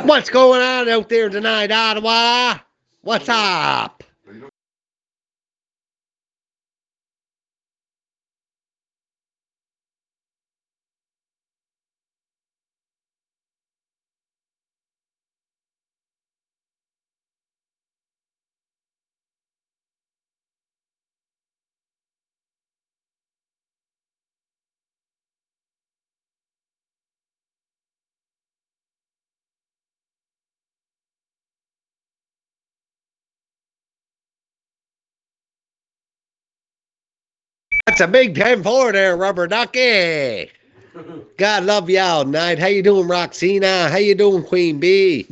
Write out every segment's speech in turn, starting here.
What's going on out there tonight, Ottawa? What's up? That's a big 10-4 there, Rubber Ducky. God love you all night. How you doing, Roxina? How you doing, Queen Bee?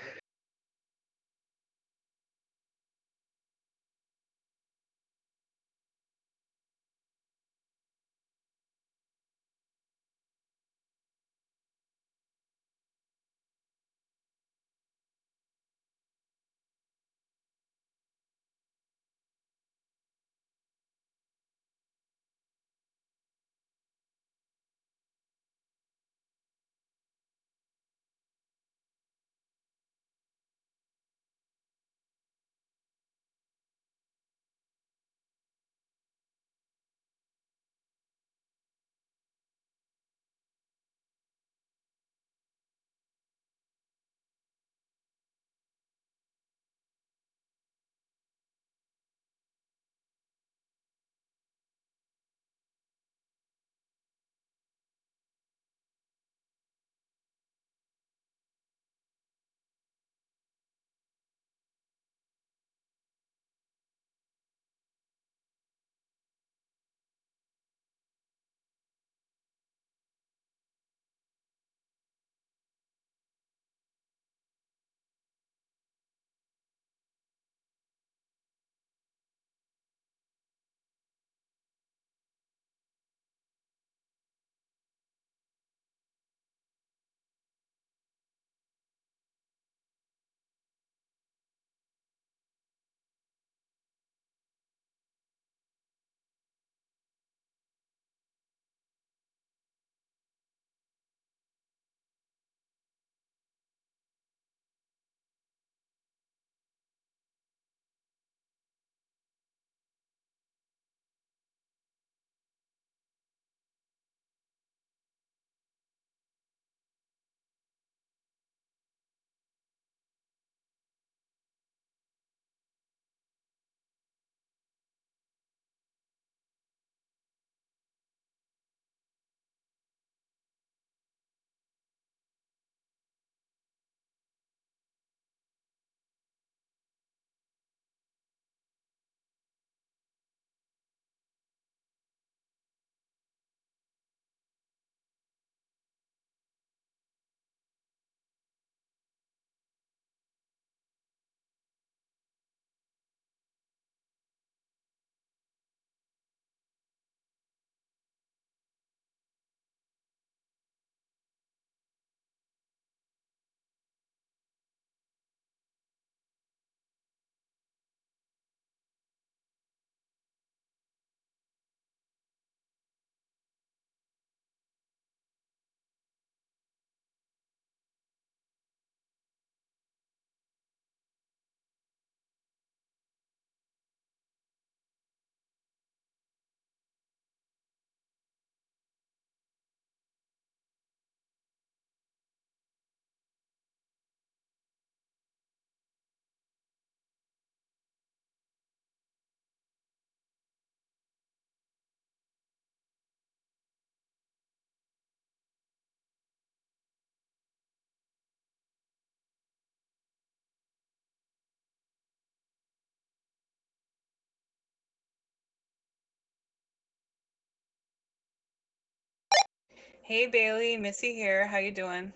Hey Bailey, Missy here. How you doing?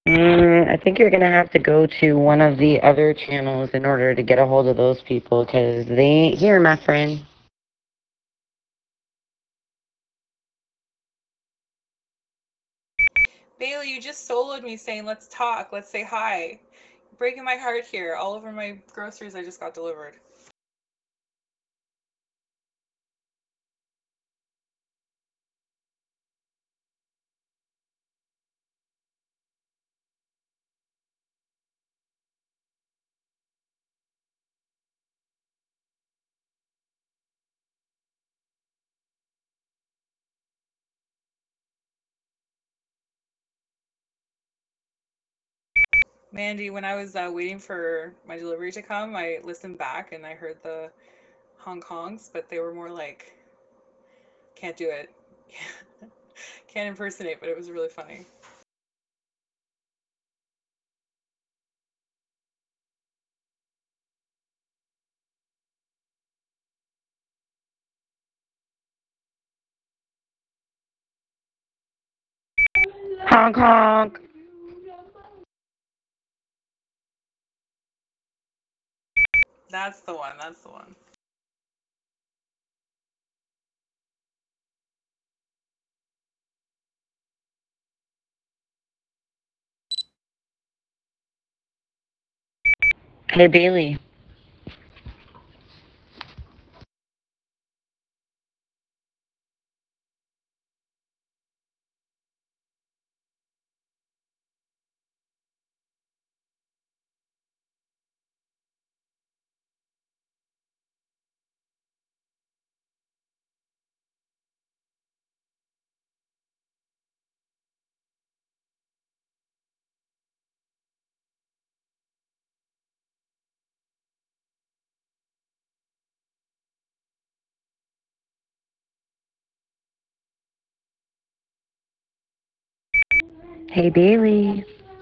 I think you're gonna have to go to one of the other channels in order to get a hold of those people, because they ain't here, my friend. Bailey, you just soloed me saying, let's talk, let's say hi. You're breaking my heart here, all over my groceries I just got delivered. Mandy, when I was waiting for my delivery to come, I listened back and I heard the Hong Kongs, but they were more like, can't do it. Can't impersonate, but it was really funny. Honk honk. That's the one, that's the one. Hey, Bailey. Hey, Bailey.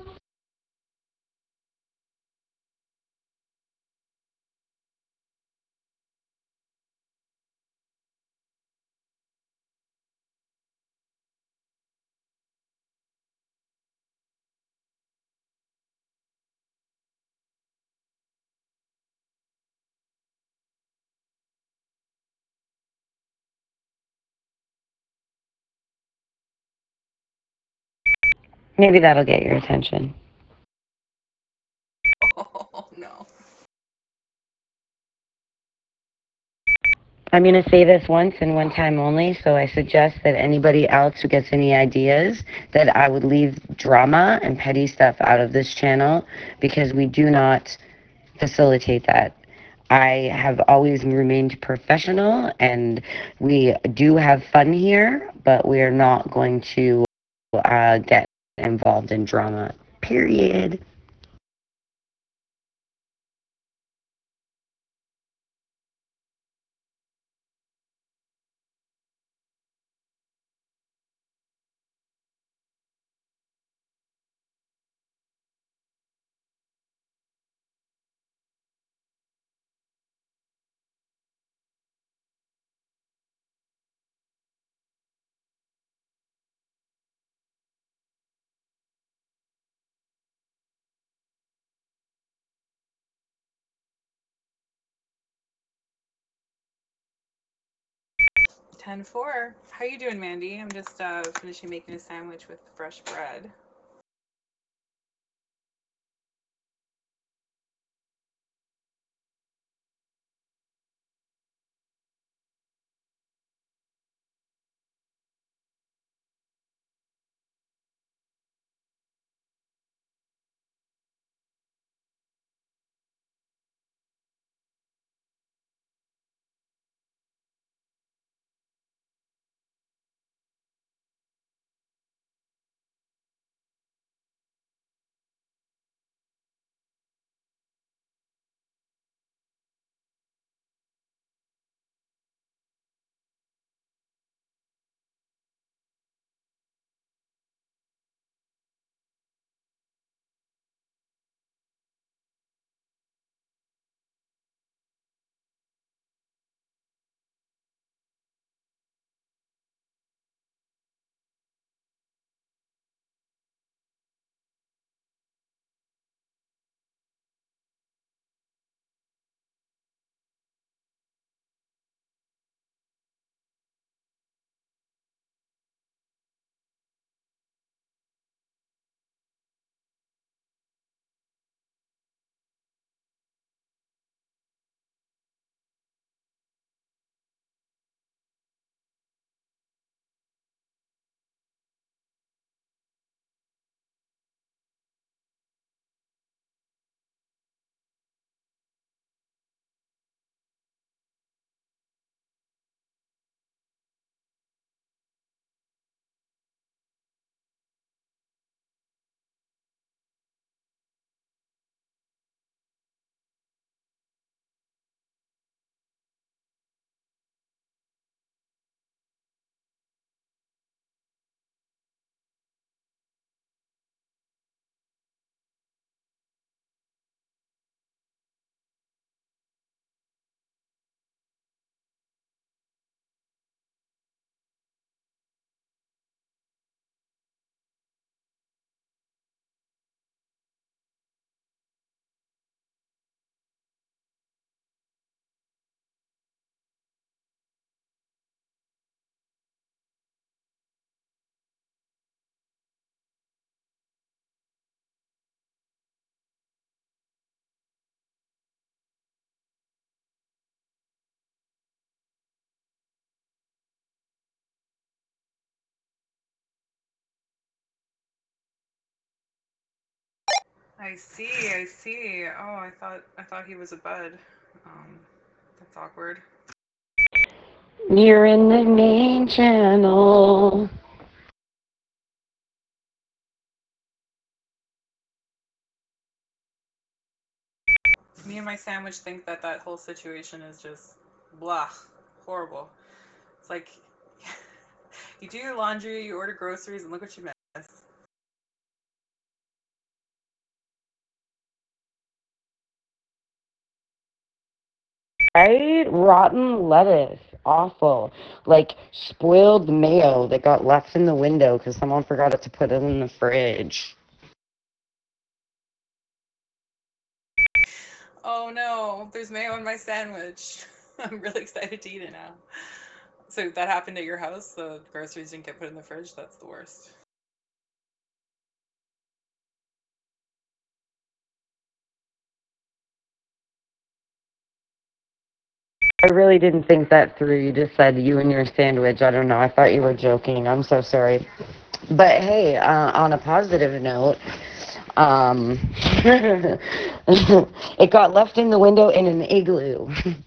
Maybe that'll get your attention. Oh, no. I'm going to say this once and one time only, so I suggest that anybody else who gets any ideas that I would leave drama and petty stuff out of this channel, because we do not facilitate that. I have always remained professional, and we do have fun here, but we are not going to get involved in drama. Period. Ten four. How you doing, Mandy? I'm just finishing making a sandwich with fresh bread. I see, I see. Oh, I thought he was a bud. That's awkward. You're in the main channel. Me and my sandwich think that that whole situation is just blah, horrible. It's like you do your laundry, you order groceries, and look what you miss. Right? Rotten lettuce. Awful. Like spoiled mayo that got left in the window because someone forgot to put it in the fridge. Oh no, there's mayo in my sandwich. I'm really excited to eat it now. So that happened at your house? The groceries didn't get put in the fridge? That's the worst. I really didn't think that through. You just said you and your sandwich. I don't know. I thought you were joking. I'm so sorry. But hey, on a positive note, um, it got left in the window in an igloo.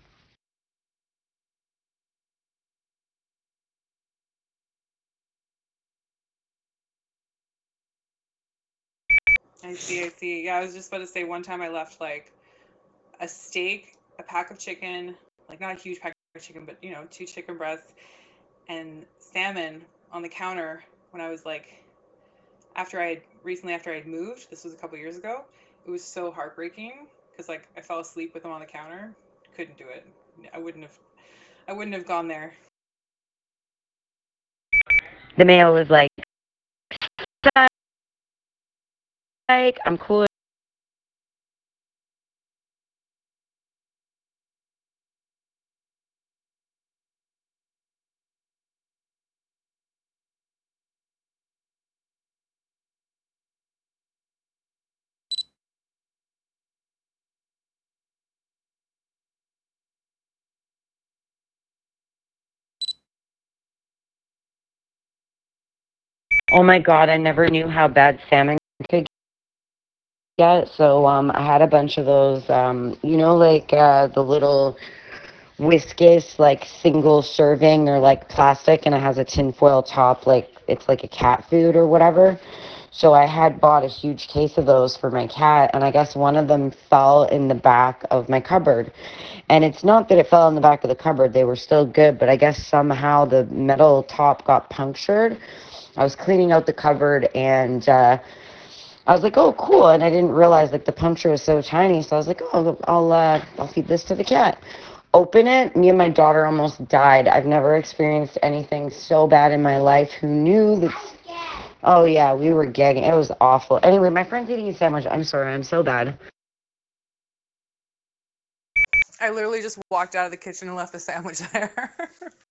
I see, I see. Yeah, I was just about to say one time I left like a steak, a pack of chicken, like not a huge pack of chicken, but you know, 2 chicken breasts and salmon on the counter when I was like after I had moved. This was a couple years ago. It was so heartbreaking because like I fell asleep with them on the counter. Couldn't do it. I wouldn't have. I wouldn't have gone there. The mail was like, I'm cool. Oh my God, I never knew how bad salmon could get. So I had a bunch of those, like the little Whiskas, like single serving or like plastic, and it has a tinfoil top, like it's like a cat food or whatever. So I had bought a huge case of those for my cat, and I guess one of them fell in the back of my cupboard. And it's not that it fell in the back of the cupboard, they were still good, but I guess somehow the metal top got punctured. I was cleaning out the cupboard and I was like, oh, cool. And I didn't realize like the puncture was so tiny. So I was like, oh, I'll feed this to the cat. Open it. Me and my daughter almost died. I've never experienced anything so bad in my life. Who knew that? Oh, yeah, we were gagging. It was awful. Anyway, my friend's eating a sandwich. I'm sorry. I'm so bad. I literally just walked out of the kitchen and left the sandwich there.